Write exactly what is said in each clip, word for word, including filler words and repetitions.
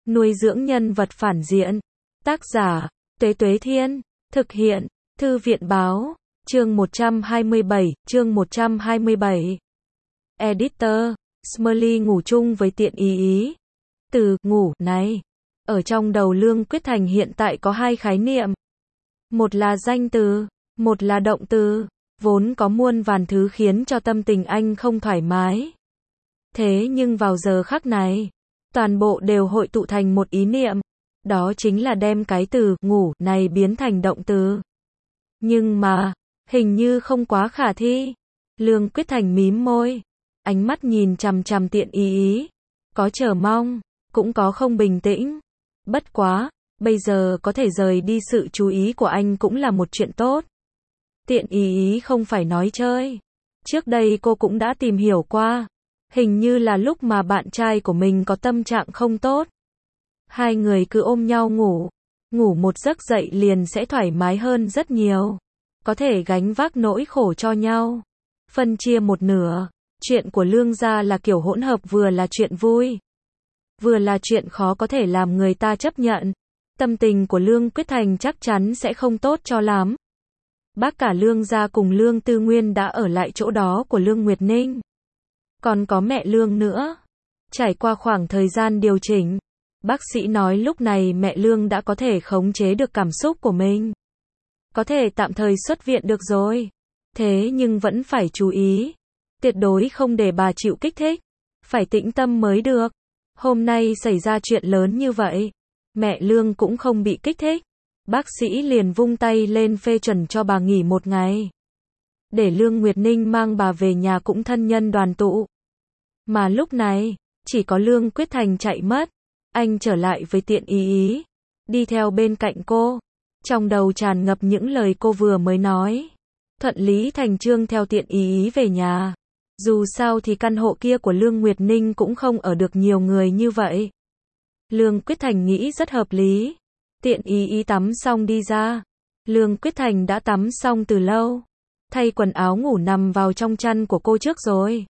Nuôi dưỡng nhân vật phản diện. Tác giả, Tuế Tuế Thiên. Thực hiện, Thư viện Báo. Chương một trăm hai mươi bảy, chương một trăm hai mươi bảy. Editor, Smiley ngủ chung với Tiện Ý Ý. Từ ngủ này, ở trong đầu Lương Quyết Thành hiện tại có hai khái niệm. Một là danh từ, một là động từ, vốn có muôn vàn thứ khiến cho tâm tình anh không thoải mái. Thế nhưng vào giờ khắc này, toàn bộ đều hội tụ thành một ý niệm, đó chính là đem cái từ ngủ này biến thành động từ. Nhưng mà, hình như không quá khả thi. Lương Quyết Thành mím môi, ánh mắt nhìn chằm chằm Tiện Ý Ý, có chờ mong, cũng có không bình tĩnh. Bất quá, bây giờ có thể rời đi sự chú ý của anh cũng là một chuyện tốt. Tiện Ý Ý không phải nói chơi. Trước đây cô cũng đã tìm hiểu qua, hình như là lúc mà bạn trai của mình có tâm trạng không tốt, hai người cứ ôm nhau ngủ, ngủ một giấc dậy liền sẽ thoải mái hơn rất nhiều, có thể gánh vác nỗi khổ cho nhau, phân chia một nửa. Chuyện của Lương gia là kiểu hỗn hợp, vừa là chuyện vui, vừa là chuyện khó có thể làm người ta chấp nhận. Tâm tình của Lương Quyết Thành chắc chắn sẽ không tốt cho lắm. Bác cả Lương gia cùng Lương Tư Nguyên đã ở lại chỗ đó của Lương Nguyệt Ninh. Còn có mẹ Lương nữa. Trải qua khoảng thời gian điều chỉnh, bác sĩ nói lúc này mẹ Lương đã có thể khống chế được cảm xúc của mình. Có thể tạm thời xuất viện được rồi. Thế nhưng vẫn phải chú ý, tuyệt đối không để bà chịu kích thích. Phải tĩnh tâm mới được. Hôm nay xảy ra chuyện lớn như vậy, mẹ Lương cũng không bị kích thích. Bác sĩ liền vung tay lên phê chuẩn cho bà nghỉ một ngày, để Lương Nguyệt Ninh mang bà về nhà cũng thân nhân đoàn tụ. Mà lúc này, chỉ có Lương Quyết Thành chạy mất. Anh trở lại với Tiện Ý Ý, đi theo bên cạnh cô, trong đầu tràn ngập những lời cô vừa mới nói. Thuận lý thành chương theo Tiện Ý Ý về nhà. Dù sao thì căn hộ kia của Lương Nguyệt Ninh cũng không ở được nhiều người như vậy. Lương Quyết Thành nghĩ rất hợp lý. Tiện Ý Ý tắm xong đi ra. Lương Quyết Thành đã tắm xong từ lâu, thay quần áo ngủ nằm vào trong chăn của cô trước rồi.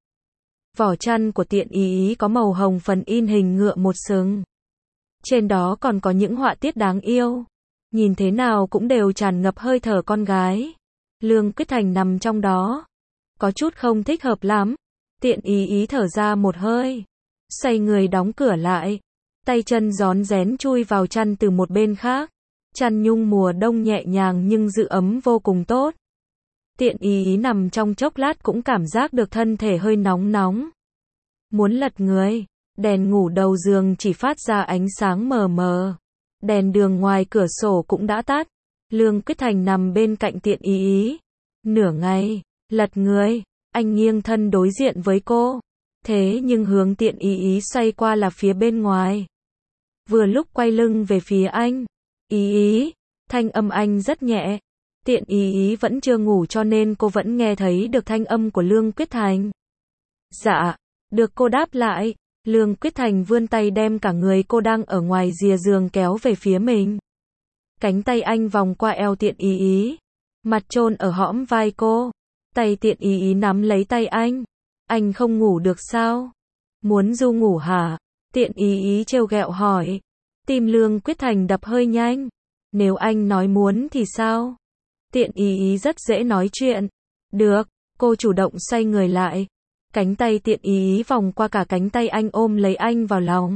Vỏ chăn của Tiện Ý Ý có màu hồng phấn in hình ngựa một sừng. Trên đó còn có những họa tiết đáng yêu. Nhìn thế nào cũng đều tràn ngập hơi thở con gái. Lương Quyết Thành nằm trong đó, có chút không thích hợp lắm. Tiện Ý Ý thở ra một hơi, xoay người đóng cửa lại, tay chân rón rén chui vào chăn từ một bên khác. Chăn nhung mùa đông nhẹ nhàng nhưng giữ ấm vô cùng tốt. Tiện Ý Ý nằm trong chốc lát cũng cảm giác được thân thể hơi nóng nóng. Muốn lật người, đèn ngủ đầu giường chỉ phát ra ánh sáng mờ mờ. Đèn đường ngoài cửa sổ cũng đã tắt. Lương Quyết Thành nằm bên cạnh Tiện Ý Ý. Nửa ngày, lật người, anh nghiêng thân đối diện với cô. Thế nhưng hướng Tiện Ý Ý xoay qua là phía bên ngoài. Vừa lúc quay lưng về phía anh. Ý Ý, thanh âm anh rất nhẹ. Tiện Ý Ý vẫn chưa ngủ cho nên cô vẫn nghe thấy được thanh âm của Lương Quyết Thành. Dạ, được cô đáp lại. Lương Quyết Thành vươn tay đem cả người cô đang ở ngoài rìa giường kéo về phía mình. Cánh tay anh vòng qua eo Tiện Ý Ý, mặt chôn ở hõm vai cô. Tay Tiện Ý Ý nắm lấy tay anh. Anh không ngủ được sao? Muốn du ngủ hả? Tiện Ý Ý trêu ghẹo hỏi. Tim Lương Quyết Thành đập hơi nhanh. Nếu anh nói muốn thì sao? Tiện Ý Ý rất dễ nói chuyện. Được, cô chủ động xoay người lại. Cánh tay Tiện Ý Ý vòng qua cả cánh tay anh ôm lấy anh vào lòng.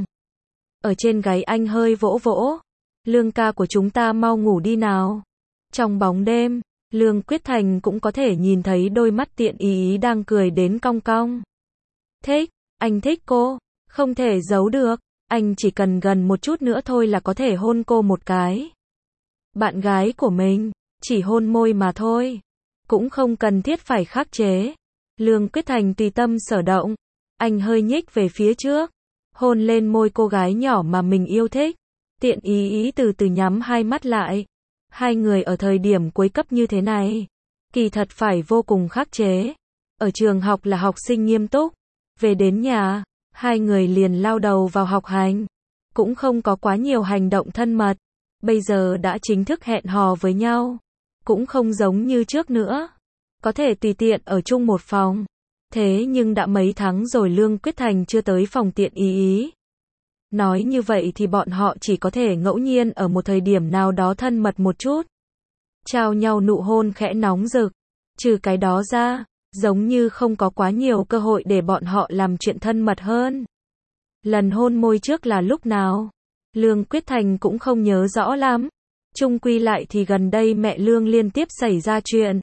Ở trên gáy anh hơi vỗ vỗ. Lương ca của chúng ta mau ngủ đi nào. Trong bóng đêm, Lương Quyết Thành cũng có thể nhìn thấy đôi mắt Tiện Ý Ý đang cười đến cong cong. Thích, anh thích cô, không thể giấu được. Anh chỉ cần gần một chút nữa thôi là có thể hôn cô một cái. Bạn gái của mình, chỉ hôn môi mà thôi, cũng không cần thiết phải khắc chế. Lương Quyết Thành tùy tâm sở động. Anh hơi nhích về phía trước, hôn lên môi cô gái nhỏ mà mình yêu thích. Tiện Ý Ý từ từ nhắm hai mắt lại. Hai người ở thời điểm cuối cấp như thế này, kỳ thật phải vô cùng khắc chế. Ở trường học là học sinh nghiêm túc, về đến nhà, hai người liền lao đầu vào học hành. Cũng không có quá nhiều hành động thân mật. Bây giờ đã chính thức hẹn hò với nhau, cũng không giống như trước nữa, có thể tùy tiện ở chung một phòng. Thế nhưng đã mấy tháng rồi Lương Quyết Thành chưa tới phòng Tiện Ý Ý. Nói như vậy thì bọn họ chỉ có thể ngẫu nhiên ở một thời điểm nào đó thân mật một chút. Trao nhau nụ hôn khẽ nóng rực. Trừ cái đó ra, giống như không có quá nhiều cơ hội để bọn họ làm chuyện thân mật hơn. Lần hôn môi trước là lúc nào? Lương Quyết Thành cũng không nhớ rõ lắm. Chung quy lại thì gần đây mẹ Lương liên tiếp xảy ra chuyện.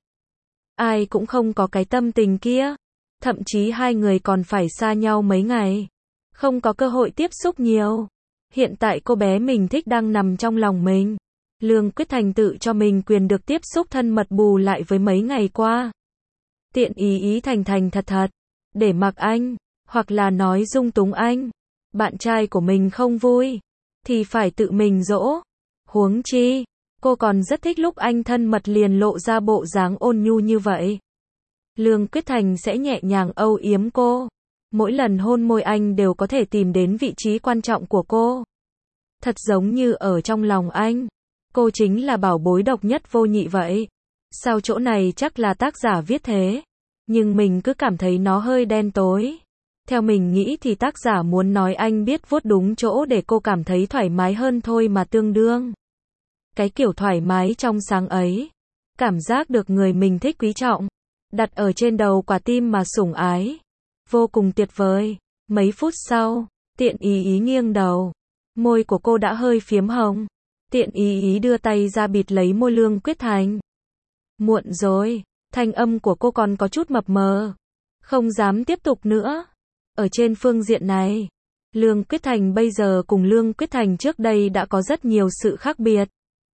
Ai cũng không có cái tâm tình kia. Thậm chí hai người còn phải xa nhau mấy ngày. Không có cơ hội tiếp xúc nhiều. Hiện tại cô bé mình thích đang nằm trong lòng mình. Lương Quyết Thành tự cho mình quyền được tiếp xúc thân mật bù lại với mấy ngày qua. Tiện ý ý thành thành thật thật. Để mặc anh, hoặc là nói dung túng anh. Bạn trai của mình không vui, thì phải tự mình dỗ. Huống chi, cô còn rất thích lúc anh thân mật liền lộ ra bộ dáng ôn nhu như vậy. Lương Quyết Thành sẽ nhẹ nhàng âu yếm cô. Mỗi lần hôn môi anh đều có thể tìm đến vị trí quan trọng của cô. Thật giống như ở trong lòng anh, cô chính là bảo bối độc nhất vô nhị vậy. Sao chỗ này chắc là tác giả viết thế, nhưng mình cứ cảm thấy nó hơi đen tối. Theo mình nghĩ thì tác giả muốn nói anh biết vuốt đúng chỗ để cô cảm thấy thoải mái hơn thôi mà tương đương. Cái kiểu thoải mái trong sáng ấy, cảm giác được người mình thích quý trọng, đặt ở trên đầu quả tim mà sủng ái. Vô cùng tuyệt vời. Mấy phút sau, Tiện ý ý nghiêng đầu. Môi của cô đã hơi phiếm hồng. Tiện ý ý đưa tay ra bịt lấy môi Lương Quyết Thành. Muộn rồi, thanh âm của cô còn có chút mập mờ. Không dám tiếp tục nữa. Ở trên phương diện này, Lương Quyết Thành bây giờ cùng Lương Quyết Thành trước đây đã có rất nhiều sự khác biệt.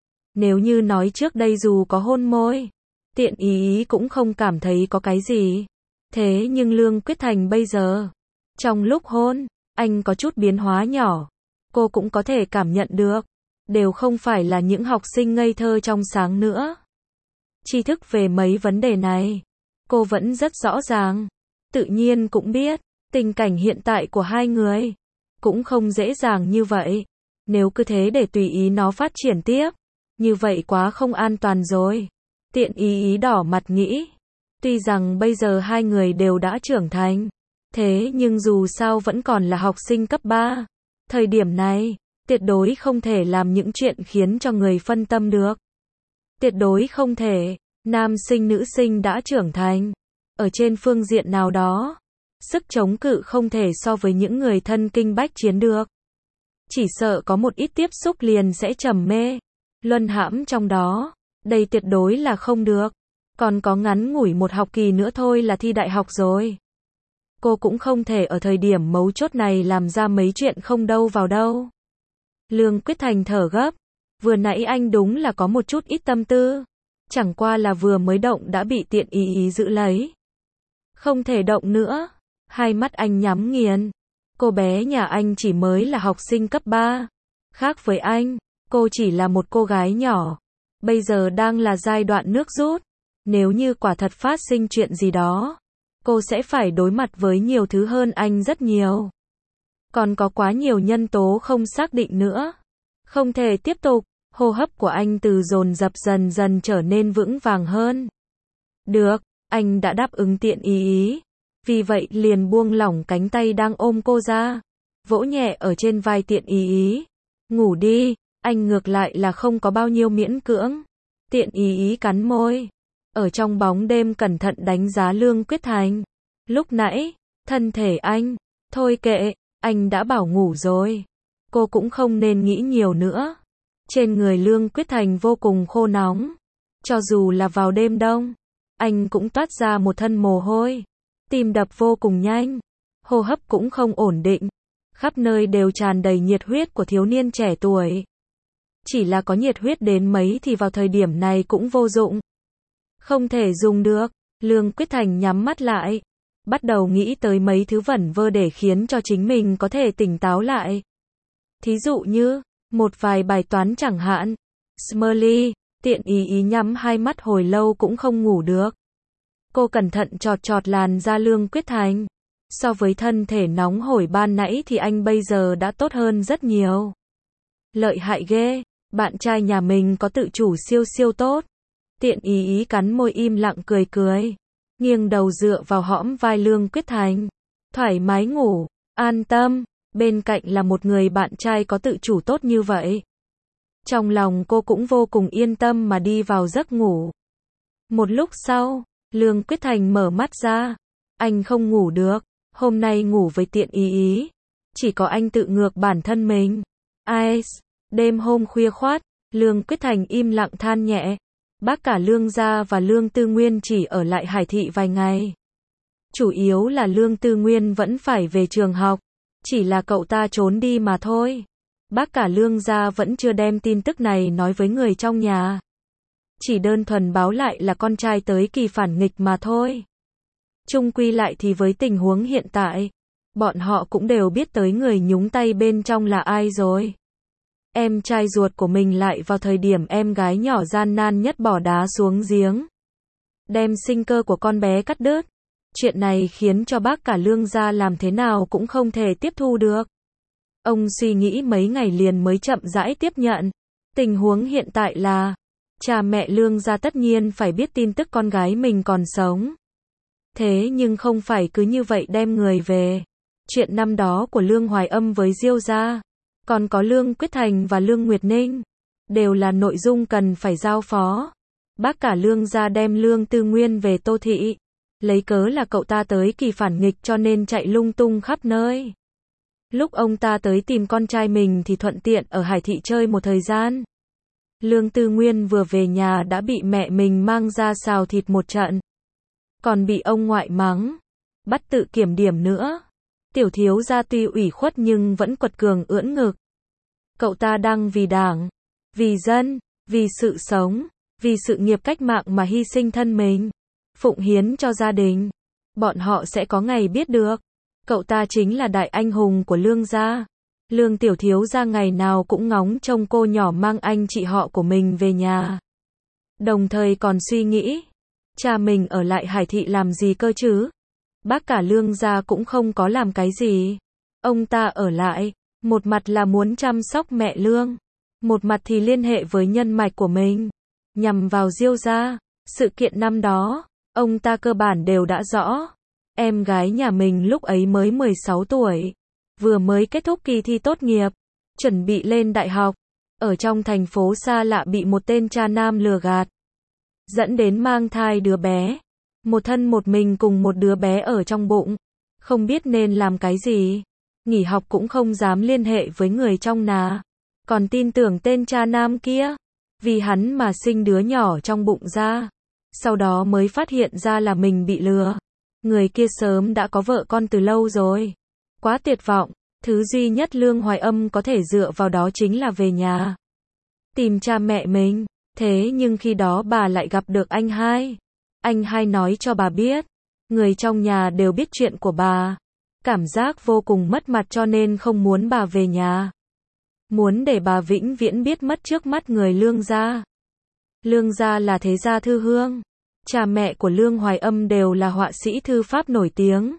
Nếu như nói trước đây dù có hôn môi, Tiện ý ý cũng không cảm thấy có cái gì. Thế nhưng Lương Quyết Thành bây giờ, trong lúc hôn, anh có chút biến hóa nhỏ. Cô cũng có thể cảm nhận được. Đều không phải là những học sinh ngây thơ trong sáng nữa. Tri thức về mấy vấn đề này, cô vẫn rất rõ ràng. Tự nhiên cũng biết, tình cảnh hiện tại của hai người cũng không dễ dàng như vậy. Nếu cứ thế để tùy ý nó phát triển tiếp, như vậy quá không an toàn rồi. Tiện ý ý đỏ mặt nghĩ. Tuy rằng bây giờ hai người đều đã trưởng thành, thế nhưng dù sao vẫn còn là học sinh cấp ba. Thời điểm này, tuyệt đối không thể làm những chuyện khiến cho người phân tâm được. Tuyệt đối không thể. Nam sinh nữ sinh đã trưởng thành. Ở trên phương diện nào đó, sức chống cự không thể so với những người thân kinh bách chiến được. Chỉ sợ có một ít tiếp xúc liền sẽ trầm mê, luân hãm trong đó. Đây tuyệt đối là không được. Còn có ngắn ngủi một học kỳ nữa thôi là thi đại học rồi. Cô cũng không thể ở thời điểm mấu chốt này làm ra mấy chuyện không đâu vào đâu. Lương Quyết Thành thở gấp. Vừa nãy anh đúng là có một chút ít tâm tư. Chẳng qua là vừa mới động đã bị Tiện ý ý giữ lấy. Không thể động nữa. Hai mắt anh nhắm nghiền. Cô bé nhà anh chỉ mới là học sinh cấp ba. Khác với anh, cô chỉ là một cô gái nhỏ. Bây giờ đang là giai đoạn nước rút. Nếu như quả thật phát sinh chuyện gì đó, cô sẽ phải đối mặt với nhiều thứ hơn anh rất nhiều. Còn có quá nhiều nhân tố không xác định nữa. Không thể tiếp tục. Hô hấp của anh từ dồn dập dần dần trở nên vững vàng hơn. Được, anh đã đáp ứng Tiện ý ý. Vì vậy liền buông lỏng cánh tay đang ôm cô ra. Vỗ nhẹ ở trên vai Tiện ý ý. Ngủ đi, anh ngược lại là không có bao nhiêu miễn cưỡng. Tiện ý ý cắn môi. Ở trong bóng đêm cẩn thận đánh giá Lương Quyết Thành. Lúc nãy, thân thể anh, thôi kệ, anh đã bảo ngủ rồi. Cô cũng không nên nghĩ nhiều nữa. Trên người Lương Quyết Thành vô cùng khô nóng. Cho dù là vào đêm đông, anh cũng toát ra một thân mồ hôi. Tim đập vô cùng nhanh. Hô hấp cũng không ổn định. Khắp nơi đều tràn đầy nhiệt huyết của thiếu niên trẻ tuổi. Chỉ là có nhiệt huyết đến mấy thì vào thời điểm này cũng vô dụng. Không thể dùng được. Lương Quyết Thành nhắm mắt lại. Bắt đầu nghĩ tới mấy thứ vẩn vơ để khiến cho chính mình có thể tỉnh táo lại. Thí dụ như, một vài bài toán chẳng hạn. Smurly, Tiện ý ý nhắm hai mắt hồi lâu cũng không ngủ được. Cô cẩn thận chọt chọt làn da Lương Quyết Thành. So với thân thể nóng hổi ban nãy thì anh bây giờ đã tốt hơn rất nhiều. Lợi hại ghê, bạn trai nhà mình có tự chủ siêu siêu tốt. Tiện ý ý cắn môi im lặng cười cười. Nghiêng đầu dựa vào hõm vai Lương Quyết Thành. Thoải mái ngủ, an tâm. bên cạnh là một người bạn trai có tự chủ tốt như vậy. Trong lòng cô cũng vô cùng yên tâm mà đi vào giấc ngủ. Một lúc sau, Lương Quyết Thành mở mắt ra. Anh không ngủ được, hôm nay ngủ với Tiện Ý Ý. Chỉ có anh tự ngược bản thân mình. Ai, đêm hôm khuya khoát, Lương Quyết Thành im lặng than nhẹ. Bác cả Lương gia và Lương Tư Nguyên chỉ ở lại Hải Thị vài ngày. Chủ yếu là Lương Tư Nguyên vẫn phải về trường học. Chỉ là cậu ta trốn đi mà thôi. Bác cả Lương gia vẫn chưa đem tin tức này nói với người trong nhà. Chỉ đơn thuần báo lại là con trai tới kỳ phản nghịch mà thôi. Chung quy lại thì với tình huống hiện tại, bọn họ cũng đều biết tới người nhúng tay bên trong là ai rồi. Em trai ruột của mình lại vào thời điểm em gái nhỏ gian nan nhất bỏ đá xuống giếng. Đem sinh cơ của con bé cắt đứt. Chuyện này khiến cho bác cả Lương gia làm thế nào cũng không thể tiếp thu được. Ông suy nghĩ mấy ngày liền mới chậm rãi tiếp nhận. Tình huống hiện tại là, cha mẹ Lương gia tất nhiên phải biết tin tức con gái mình còn sống. Thế nhưng không phải cứ như vậy đem người về. Chuyện năm đó của Lương Hoài Âm với Diêu gia, còn có Lương Quyết Thành và Lương Nguyệt Ninh, đều là nội dung cần phải giao phó. Bác cả Lương gia đem Lương Tư Nguyên về Tô Thị, lấy cớ là cậu ta tới kỳ phản nghịch cho nên chạy lung tung khắp nơi. Lúc ông ta tới tìm con trai mình thì thuận tiện ở Hải Thị chơi một thời gian. Lương Tư Nguyên vừa về nhà đã bị mẹ mình mang ra xào thịt một trận. Còn bị ông ngoại mắng, bắt tự kiểm điểm nữa. Tiểu thiếu gia tuy ủy khuất nhưng vẫn quật cường ưỡn ngực. Cậu ta đang vì đảng, vì dân, vì sự sống, vì sự nghiệp cách mạng mà hy sinh thân mình, phụng hiến cho gia đình. Bọn họ sẽ có ngày biết được. Cậu ta chính là đại anh hùng của Lương gia. Lương tiểu thiếu gia ngày nào cũng ngóng trông cô nhỏ mang anh chị họ của mình về nhà. Đồng thời còn suy nghĩ, cha mình ở lại Hải Thị làm gì cơ chứ? Bác cả Lương gia cũng không có làm cái gì. Ông ta ở lại, một mặt là muốn chăm sóc mẹ Lương, một mặt thì liên hệ với nhân mạch của mình, nhằm vào Diêu gia. Sự kiện năm đó, ông ta cơ bản đều đã rõ. Em gái nhà mình lúc ấy mới mười sáu tuổi, vừa mới kết thúc kỳ thi tốt nghiệp, chuẩn bị lên đại học, ở trong thành phố xa lạ bị một tên cha nam lừa gạt, dẫn đến mang thai đứa bé, một thân một mình cùng một đứa bé ở trong bụng, không biết nên làm cái gì, nghỉ học cũng không dám liên hệ với người trong nhà, còn tin tưởng tên cha nam kia, vì hắn mà sinh đứa nhỏ trong bụng ra, sau đó mới phát hiện ra là mình bị lừa. Người kia sớm đã có vợ con từ lâu rồi. Quá tuyệt vọng, thứ duy nhất Lương Hoài Âm có thể dựa vào đó chính là về nhà, tìm cha mẹ mình. Thế nhưng khi đó bà lại gặp được anh hai. Anh hai nói cho bà biết, người trong nhà đều biết chuyện của bà. Cảm giác vô cùng mất mặt cho nên không muốn bà về nhà. Muốn để bà vĩnh viễn biết mất trước mắt người Lương gia. Lương gia là thế gia thư hương. Cha mẹ của Lương Hoài Âm đều là họa sĩ thư pháp nổi tiếng.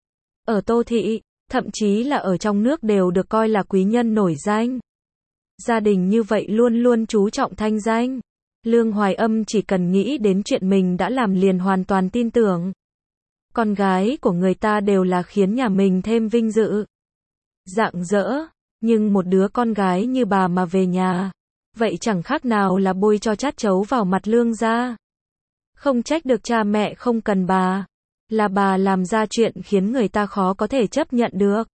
Ở Tô Thị, thậm chí là ở trong nước đều được coi là quý nhân nổi danh. Gia đình như vậy luôn luôn chú trọng thanh danh. Lương Hoài Âm chỉ cần nghĩ đến chuyện mình đã làm liền hoàn toàn tin tưởng. Con gái của người ta đều là khiến nhà mình thêm vinh dự, rạng rỡ, nhưng một đứa con gái như bà mà về nhà, vậy chẳng khác nào là bôi cho chát chấu vào mặt Lương gia. Không trách được cha mẹ không cần bà, là bà làm ra chuyện khiến người ta khó có thể chấp nhận được.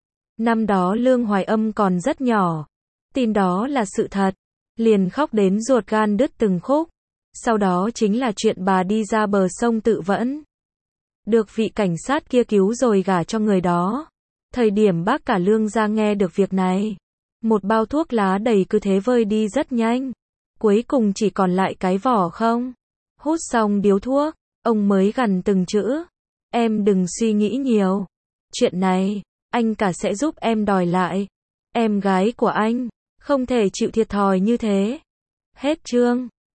Năm đó Lương Hoài Âm còn rất nhỏ, tin đó là sự thật, liền khóc đến ruột gan đứt từng khúc. Sau đó chính là chuyện bà đi ra bờ sông tự vẫn, được vị cảnh sát kia cứu rồi gả cho người đó. Thời điểm bác cả Lương gia nghe được việc này, một bao thuốc lá đầy cứ thế vơi đi rất nhanh, cuối cùng chỉ còn lại cái vỏ không. Hút xong điếu thuốc, ông mới gằn từng chữ, em đừng suy nghĩ nhiều, chuyện này, anh cả sẽ giúp em đòi lại. Em gái của anh, không thể chịu thiệt thòi như thế. Hết chương.